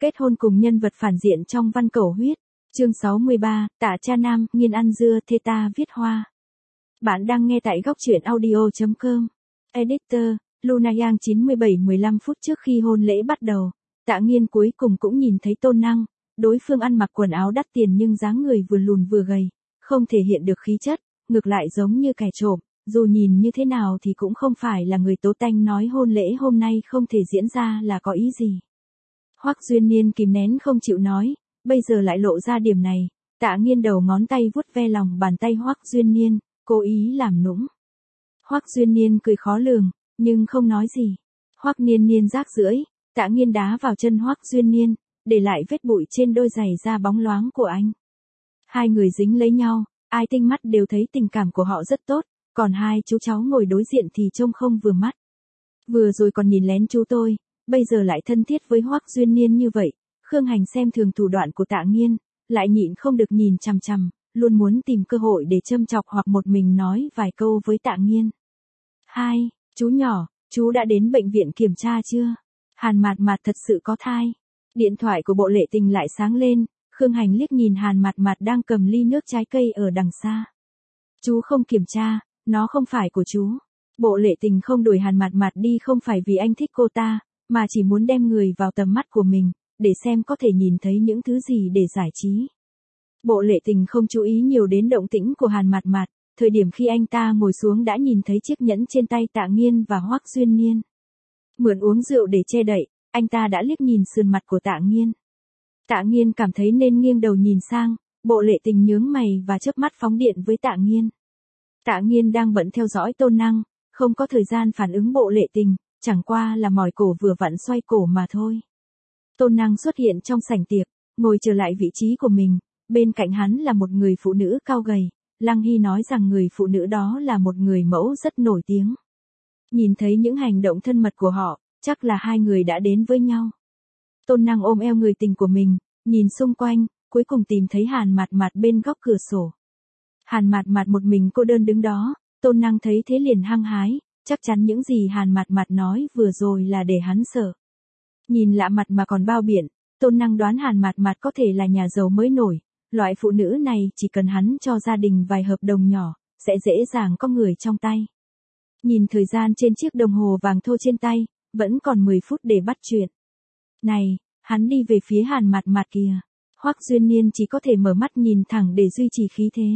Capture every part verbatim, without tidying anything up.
Kết hôn cùng nhân vật phản diện trong Văn Cẩu Huyết. Chương sáu mươi ba, Tạ Cha Nam, Nghiên ăn dưa thê ta viết hoa. Bạn đang nghe tại góc truyện audio chấm com. Editor, Luna Yang chín mươi bảy mười lăm phút trước khi hôn lễ bắt đầu, Tạ Nghiên cuối cùng cũng nhìn thấy Tôn Năng. Đối phương ăn mặc quần áo đắt tiền nhưng dáng người vừa lùn vừa gầy, không thể hiện được khí chất, ngược lại giống như kẻ trộm, dù nhìn như thế nào thì cũng không phải là người tố tanh nói hôn lễ hôm nay không thể diễn ra là có ý gì. Hoắc Duyên Niên kìm nén không chịu nói, bây giờ lại lộ ra điểm này, Tạ Nghiên đầu ngón tay vuốt ve lòng bàn tay Hoắc Duyên Niên, cố ý làm nũng. Hoắc Duyên Niên cười khó lường, nhưng không nói gì. Hoắc Niên Niên rác rưởi, Tạ Nghiên đá vào chân Hoắc Duyên Niên, để lại vết bụi trên đôi giày da bóng loáng của anh. Hai người dính lấy nhau, ai tinh mắt đều thấy tình cảm của họ rất tốt, còn hai chú cháu ngồi đối diện thì trông không vừa mắt. Vừa rồi còn nhìn lén chú tôi, bây giờ lại thân thiết với Hoắc Duyên Niên như vậy. Khương Hành xem thường thủ đoạn của Tạ Nghiên, lại nhịn không được nhìn chằm chằm, luôn muốn tìm cơ hội để châm chọc hoặc một mình nói vài câu với Tạ Nghiên. Hai, chú nhỏ, chú đã đến bệnh viện kiểm tra chưa? Hàn Mạt Mạt thật sự có thai. Điện thoại của Bộ Lệ Tình lại sáng lên, Khương Hành liếc nhìn Hàn Mạt Mạt đang cầm ly nước trái cây ở đằng xa. Chú không kiểm tra, nó không phải của chú. Bộ Lệ Tình không đuổi Hàn Mạt Mạt đi không phải vì anh thích cô ta, mà chỉ muốn đem người vào tầm mắt của mình, để xem có thể nhìn thấy những thứ gì để giải trí. Bộ Lệ Tình không chú ý nhiều đến động tĩnh của Hàn Mạt Mạt, thời điểm khi anh ta ngồi xuống đã nhìn thấy chiếc nhẫn trên tay Tạ Nghiên và Hoắc Duyên Niên. Mượn uống rượu để che đậy, anh ta đã liếc nhìn sườn mặt của Tạ Nghiên. Tạ Nghiên cảm thấy nên nghiêng đầu nhìn sang, Bộ Lệ Tình nhướng mày và chớp mắt phóng điện với Tạ Nghiên. Tạ Nghiên đang bận theo dõi Tôn Năng, không có thời gian phản ứng Bộ Lệ Tình, chẳng qua là mỏi cổ vừa vặn xoay cổ mà thôi. Tôn Năng xuất hiện trong sảnh tiệc, ngồi trở lại vị trí của mình, bên cạnh hắn là một người phụ nữ cao gầy, Lăng Hy nói rằng người phụ nữ đó là một người mẫu rất nổi tiếng. Nhìn thấy những hành động thân mật của họ, chắc là hai người đã đến với nhau. Tôn Năng ôm eo người tình của mình, nhìn xung quanh, cuối cùng tìm thấy Hàn Mạt Mạt bên góc cửa sổ. Hàn Mạt Mạt một mình cô đơn đứng đó, Tôn Năng thấy thế liền hăng hái, chắc chắn những gì Hàn Mạt Mạt nói vừa rồi là để hắn sợ. Nhìn lạ mặt mà còn bao biện, Tôn Năng đoán Hàn Mạt Mạt có thể là nhà giàu mới nổi, loại phụ nữ này chỉ cần hắn cho gia đình vài hợp đồng nhỏ, sẽ dễ dàng có người trong tay. Nhìn thời gian trên chiếc đồng hồ vàng thô trên tay, vẫn còn mười phút để bắt chuyện. Này, hắn đi về phía Hàn Mạt Mạt kìa. Hoắc Duyên Niên chỉ có thể mở mắt nhìn thẳng để duy trì khí thế.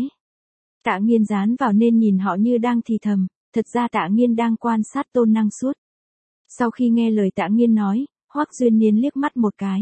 Tạ Nghiên dán vào nên nhìn họ như đang thì thầm, thật ra Tạ Nghiên đang quan sát Tôn Năng suốt. Sau khi nghe lời Tạ Nghiên nói, Hoắc Duyên Niên liếc mắt một cái.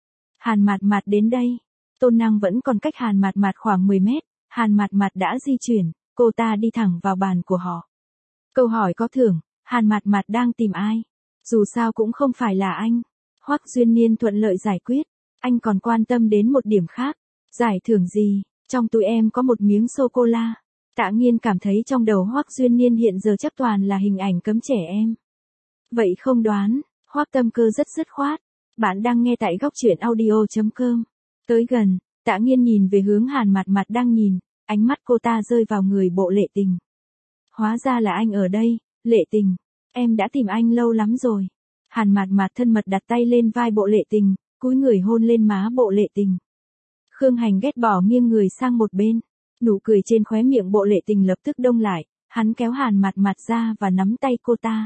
Hàn Mạt Mạt đến đây. Tôn Năng vẫn còn cách Hàn Mạt Mạt khoảng mười mét, Hàn Mạt Mạt đã di chuyển, cô ta đi thẳng vào bàn của họ. Câu hỏi có thưởng, Hàn Mạt Mạt đang tìm ai? Dù sao cũng không phải là anh. Hoắc Duyên Niên thuận lợi giải quyết, anh còn quan tâm đến một điểm khác. Giải thưởng gì? Trong túi em có một miếng sô-cô-la. Tạ Nghiên cảm thấy trong đầu Hoắc Duyên Niên hiện giờ chắc toàn là hình ảnh cấm trẻ em. Vậy không đoán, Hoắc Tâm Cơ rất dứt khoát. Bạn đang nghe tại góc truyện audio chấm com. Tới gần, Tạ Nghiên nhìn về hướng Hàn Mạt Mạt đang nhìn, ánh mắt cô ta rơi vào người Bộ Lệ Tình. Hóa ra là anh ở đây, Lệ Tình, em đã tìm anh lâu lắm rồi. Hàn Mạt Mạt thân mật đặt tay lên vai Bộ Lệ Tình, cúi người hôn lên má Bộ Lệ Tình. Khương Hành ghét bỏ nghiêng người sang một bên, nụ cười trên khóe miệng Bộ Lệ Tình lập tức đông lại, hắn kéo Hàn Mạt Mạt ra và nắm tay cô ta.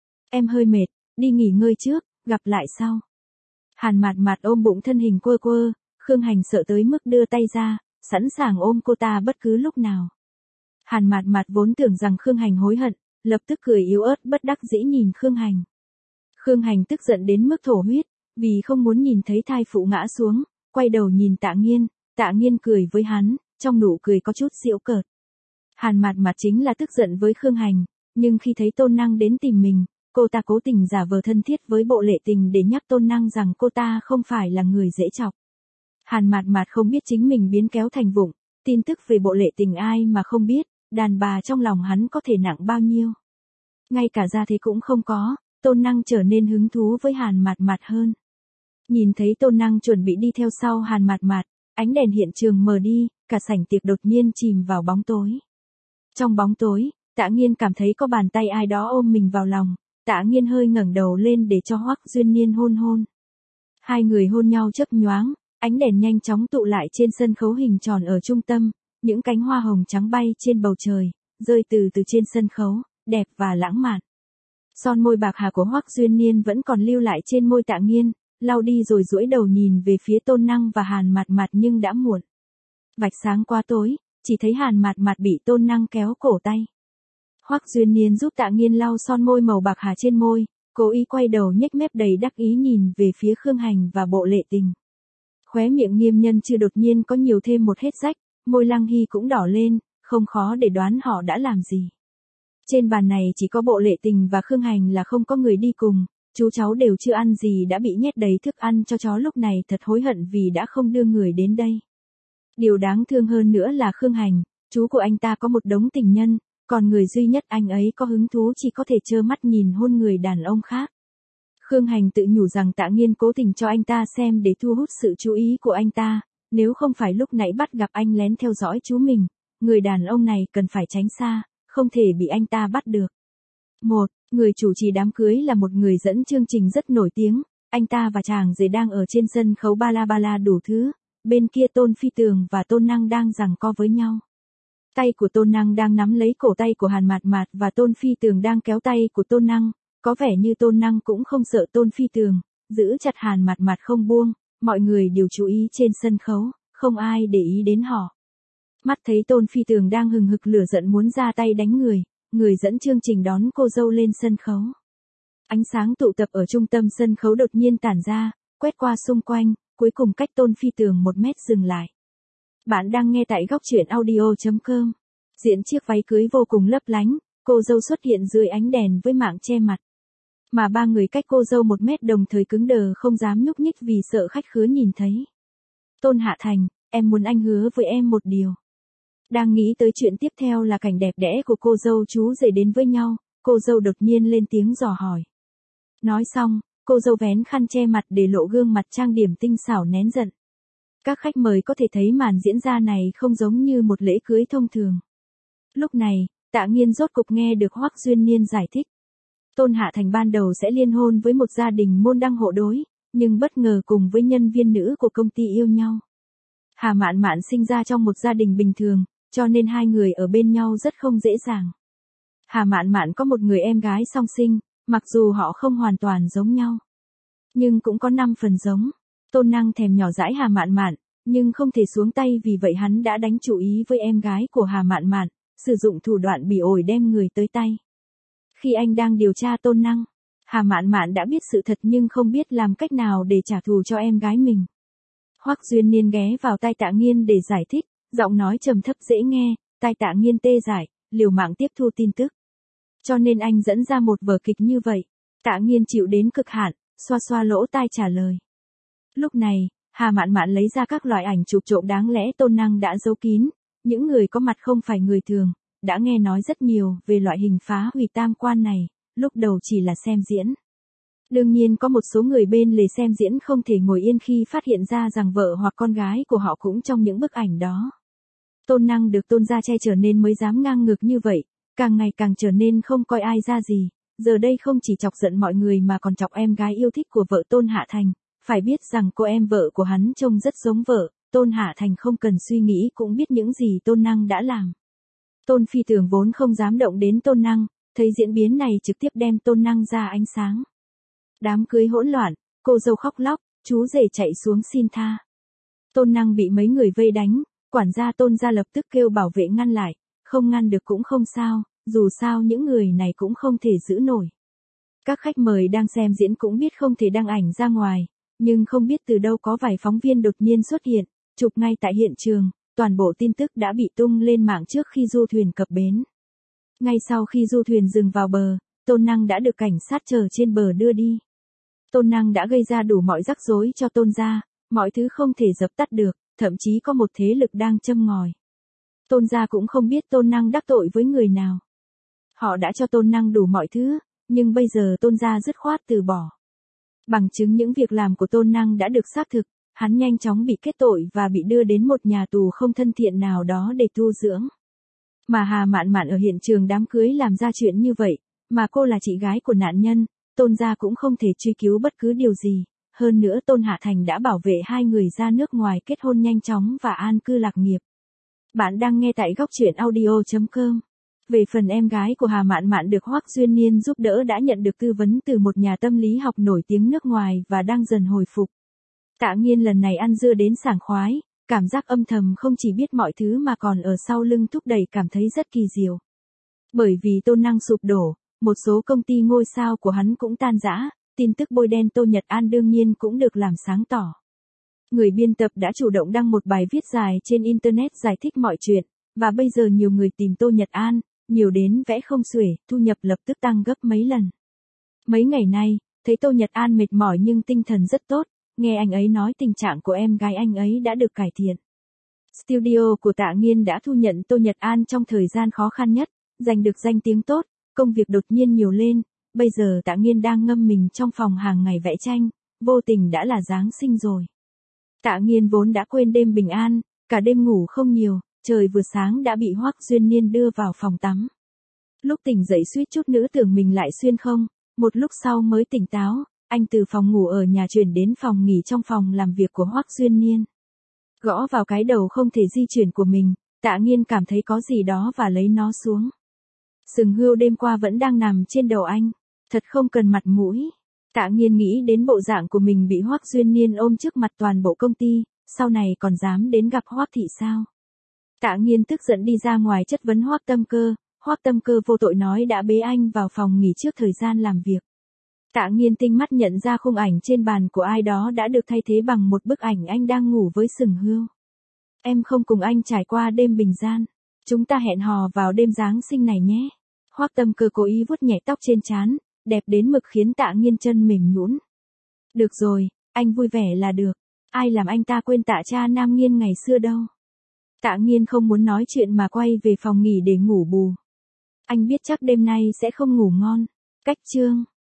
Em hơi mệt, đi nghỉ ngơi trước, gặp lại sau. Hàn Mạt Mạt ôm bụng thân hình quơ quơ, Khương Hành sợ tới mức đưa tay ra, sẵn sàng ôm cô ta bất cứ lúc nào. Hàn Mạt Mạt vốn tưởng rằng Khương Hành hối hận, lập tức cười yếu ớt bất đắc dĩ nhìn Khương Hành. Khương Hành tức giận đến mức thổ huyết, vì không muốn nhìn thấy thai phụ ngã xuống, quay đầu nhìn Tạ Nghiên, Tạ Nghiên cười với hắn, trong nụ cười có chút giễu cợt. Hàn Mạt Mạt chính là tức giận với Khương Hành, nhưng khi thấy Tôn Năng đến tìm mình, cô ta cố tình giả vờ thân thiết với Bộ Lệ Tình để nhắc Tôn Năng rằng cô ta không phải là người dễ chọc. Hàn Mạt Mạt không biết chính mình biến kéo thành vụng, tin tức về Bộ Lệ Tình ai mà không biết, đàn bà trong lòng hắn có thể nặng bao nhiêu. Ngay cả ra thế cũng không có, Tôn Năng trở nên hứng thú với Hàn Mạt Mạt hơn. Nhìn thấy Tôn Năng chuẩn bị đi theo sau Hàn Mạt Mạt, ánh đèn hiện trường mờ đi, cả sảnh tiệc đột nhiên chìm vào bóng tối. Trong bóng tối, Tạ Nghiên cảm thấy có bàn tay ai đó ôm mình vào lòng, Tạ Nghiên hơi ngẩng đầu lên để cho Hoắc Duyên Niên hôn hôn. Hai người hôn nhau chớp nhoáng, ánh đèn nhanh chóng tụ lại trên sân khấu hình tròn ở trung tâm, những cánh hoa hồng trắng bay trên bầu trời, rơi từ từ trên sân khấu, đẹp và lãng mạn. Son môi bạc hà của Hoắc Duyên Niên vẫn còn lưu lại trên môi Tạ Nghiên, lau đi rồi duỗi đầu nhìn về phía Tôn Năng và Hàn Mạt Mạt nhưng đã muộn. Vạch sáng qua tối, chỉ thấy Hàn Mạt Mạt bị Tôn Năng kéo cổ tay. Hoắc Duyên Niên giúp Tạ Nghiên lau son môi màu bạc hà trên môi, cố ý quay đầu nhếch mép đầy đắc ý nhìn về phía Khương Hành và Bộ Lệ Tình. Khóe miệng Nghiêm Nhân Chưa đột nhiên có nhiều thêm một hết rách, môi Lăng Hy cũng đỏ lên, không khó để đoán họ đã làm gì. Trên bàn này chỉ có Bộ Lệ Tình và Khương Hành là không có người đi cùng, chú cháu đều chưa ăn gì đã bị nhét đầy thức ăn cho chó, lúc này thật hối hận vì đã không đưa người đến đây. Điều đáng thương hơn nữa là Khương Hành, chú của anh ta có một đống tình nhân, còn người duy nhất anh ấy có hứng thú chỉ có thể trơ mắt nhìn hôn người đàn ông khác. Khương Hành tự nhủ rằng Tạ Nghiên cố tình cho anh ta xem để thu hút sự chú ý của anh ta, nếu không phải lúc nãy bắt gặp anh lén theo dõi chú mình, người đàn ông này cần phải tránh xa, không thể bị anh ta bắt được. Một, người chủ trì đám cưới là một người dẫn chương trình rất nổi tiếng, anh ta và chàng rể đang ở trên sân khấu ba la ba la đủ thứ, bên kia Tôn Phi Tường và Tôn Năng đang giằng co với nhau. Tay của Tôn Năng đang nắm lấy cổ tay của Hàn Mạt Mạt và Tôn Phi Tường đang kéo tay của Tôn Năng, có vẻ như Tôn Năng cũng không sợ Tôn Phi Tường, giữ chặt Hàn Mạt Mạt không buông, mọi người đều chú ý trên sân khấu, không ai để ý đến họ. Mắt thấy Tôn Phi Tường đang hừng hực lửa giận muốn ra tay đánh người, người dẫn chương trình đón cô dâu lên sân khấu. Ánh sáng tụ tập ở trung tâm sân khấu đột nhiên tản ra, quét qua xung quanh, cuối cùng cách Tôn Phi Tường một mét dừng lại. Bạn đang nghe tại góc truyện audio chấm com. Diện chiếc váy cưới vô cùng lấp lánh, cô dâu xuất hiện dưới ánh đèn với mạng che mặt. Mà ba người cách cô dâu một mét đồng thời cứng đờ không dám nhúc nhích vì sợ khách khứa nhìn thấy. Tôn Hạ Thành, em muốn anh hứa với em một điều. Đang nghĩ tới chuyện tiếp theo là cảnh đẹp đẽ của cô dâu chú rể đến với nhau, cô dâu đột nhiên lên tiếng dò hỏi. Nói xong, cô dâu vén khăn che mặt để lộ gương mặt trang điểm tinh xảo nén giận. Các khách mời có thể thấy màn diễn ra này không giống như một lễ cưới thông thường. Lúc này, Tạ Nghiên rốt cục nghe được Hoắc Duyên Niên giải thích. Tôn Hạ Thành ban đầu sẽ liên hôn với một gia đình môn đăng hộ đối, nhưng bất ngờ cùng với nhân viên nữ của công ty yêu nhau. Hà Mạn Mạn sinh ra trong một gia đình bình thường, cho nên hai người ở bên nhau rất không dễ dàng. Hà Mạn Mạn có một người em gái song sinh, mặc dù họ không hoàn toàn giống nhau, nhưng cũng có năm phần giống. Tôn Năng thèm nhỏ dãi Hà Mạn Mạn, nhưng không thể xuống tay, vì vậy hắn đã đánh chủ ý với em gái của Hà Mạn Mạn, sử dụng thủ đoạn bỉ ổi đem người tới tay. Khi anh đang điều tra Tôn Năng, Hà Mạn Mạn đã biết sự thật nhưng không biết làm cách nào để trả thù cho em gái mình. Hoắc Duyên Niên ghé vào tai Tạ Nghiên để giải thích, giọng nói trầm thấp dễ nghe, tai Tạ Nghiên tê dại, liều mạng tiếp thu tin tức. Cho nên anh dẫn ra một vở kịch như vậy. Tạ Nghiên chịu đến cực hạn, xoa xoa lỗ tai trả lời. Lúc này, Hà Mạn Mạn lấy ra các loại ảnh chụp trộm đáng lẽ Tôn Năng đã giấu kín, những người có mặt không phải người thường, đã nghe nói rất nhiều về loại hình phá hủy tam quan này, lúc đầu chỉ là xem diễn. Đương nhiên có một số người bên lề xem diễn không thể ngồi yên khi phát hiện ra rằng vợ hoặc con gái của họ cũng trong những bức ảnh đó. Tôn Năng được Tôn gia che chở nên mới dám ngang ngược như vậy, càng ngày càng trở nên không coi ai ra gì, giờ đây không chỉ chọc giận mọi người mà còn chọc em gái yêu thích của vợ Tôn Hạ Thành. Phải biết rằng cô em vợ của hắn trông rất giống vợ, Tôn Hạ Thành không cần suy nghĩ cũng biết những gì Tôn Năng đã làm. Tôn Phi Tường vốn không dám động đến Tôn Năng, thấy diễn biến này trực tiếp đem Tôn Năng ra ánh sáng. Đám cưới hỗn loạn, cô dâu khóc lóc, chú rể chạy xuống xin tha. Tôn Năng bị mấy người vây đánh, quản gia Tôn gia lập tức kêu bảo vệ ngăn lại, không ngăn được cũng không sao, dù sao những người này cũng không thể giữ nổi. Các khách mời đang xem diễn cũng biết không thể đăng ảnh ra ngoài, nhưng không biết từ đâu có vài phóng viên đột nhiên xuất hiện, chụp ngay tại hiện trường, toàn bộ tin tức đã bị tung lên mạng trước khi du thuyền cập bến. Ngay sau khi du thuyền dừng vào bờ, Tôn Năng đã được cảnh sát chờ trên bờ đưa đi. Tôn Năng đã gây ra đủ mọi rắc rối cho Tôn gia, mọi thứ không thể dập tắt được, thậm chí có một thế lực đang châm ngòi. Tôn gia cũng không biết Tôn Năng đắc tội với người nào. Họ đã cho Tôn Năng đủ mọi thứ, nhưng bây giờ Tôn gia dứt khoát từ bỏ. Bằng chứng những việc làm của Tôn Năng đã được xác thực, hắn nhanh chóng bị kết tội và bị đưa đến một nhà tù không thân thiện nào đó để tu dưỡng. Mà Hà Mạn Mạn ở hiện trường đám cưới làm ra chuyện như vậy, mà cô là chị gái của nạn nhân, Tôn gia cũng không thể truy cứu bất cứ điều gì, hơn nữa Tôn Hạ Thành đã bảo vệ hai người ra nước ngoài kết hôn nhanh chóng và an cư lạc nghiệp. Bạn đang nghe tại góc truyện audio chấm com. Về phần em gái của Hà Mạn Mạn được Hoắc Duyên Niên giúp đỡ đã nhận được tư vấn từ một nhà tâm lý học nổi tiếng nước ngoài và đang dần hồi phục. Tạ Nghiên lần này ăn dưa đến sảng khoái, cảm giác âm thầm không chỉ biết mọi thứ mà còn ở sau lưng thúc đẩy cảm thấy rất kỳ diệu. Bởi vì Tôn Năng sụp đổ, một số công ty ngôi sao của hắn cũng tan rã, tin tức bôi đen Tô Nhật An đương nhiên cũng được làm sáng tỏ. Người biên tập đã chủ động đăng một bài viết dài trên Internet giải thích mọi chuyện, và bây giờ nhiều người tìm Tô Nhật An, nhiều đến vẽ không xuể, thu nhập lập tức tăng gấp mấy lần. Mấy ngày nay, thấy Tô Nhật An mệt mỏi nhưng tinh thần rất tốt, nghe anh ấy nói tình trạng của em gái anh ấy đã được cải thiện. Studio của Tạ Nghiên đã thu nhận Tô Nhật An trong thời gian khó khăn nhất, giành được danh tiếng tốt, công việc đột nhiên nhiều lên, bây giờ Tạ Nghiên đang ngâm mình trong phòng hàng ngày vẽ tranh, vô tình đã là Giáng sinh rồi. Tạ Nghiên vốn đã quên đêm bình an, cả đêm ngủ không nhiều, trời vừa sáng đã bị Hoắc Duyên Niên đưa vào phòng tắm. Lúc tỉnh dậy suýt chút nữa tưởng mình lại xuyên không, một lúc sau mới tỉnh táo, anh từ phòng ngủ ở nhà chuyển đến phòng nghỉ trong phòng làm việc của Hoắc Duyên Niên. Gõ vào cái đầu không thể di chuyển của mình, Tạ Nghiên cảm thấy có gì đó và lấy nó xuống. Sừng hươu đêm qua vẫn đang nằm trên đầu anh, thật không cần mặt mũi. Tạ Nghiên nghĩ đến bộ dạng của mình bị Hoắc Duyên Niên ôm trước mặt toàn bộ công ty, sau này còn dám đến gặp Hoắc thị sao? Tạ Nghiên tức giận đi ra ngoài chất vấn Hoắc Tâm Cơ, Hoắc Tâm Cơ vô tội nói đã bế anh vào phòng nghỉ trước thời gian làm việc. Tạ Nghiên tinh mắt nhận ra khung ảnh trên bàn của ai đó đã được thay thế bằng một bức ảnh anh đang ngủ với sừng hươu. Em không cùng anh trải qua đêm bình gian, chúng ta hẹn hò vào đêm Giáng sinh này nhé. Hoắc Tâm Cơ cố ý vuốt nhẹ tóc trên trán, đẹp đến mực khiến Tạ Nghiên chân mềm nhũn. Được rồi, anh vui vẻ là được, ai làm anh ta quên Tạ cha Nam Nghiên ngày xưa đâu. Tạ Nghiên không muốn nói chuyện mà quay về phòng nghỉ để ngủ bù. Anh biết chắc đêm nay sẽ không ngủ ngon. Cách chương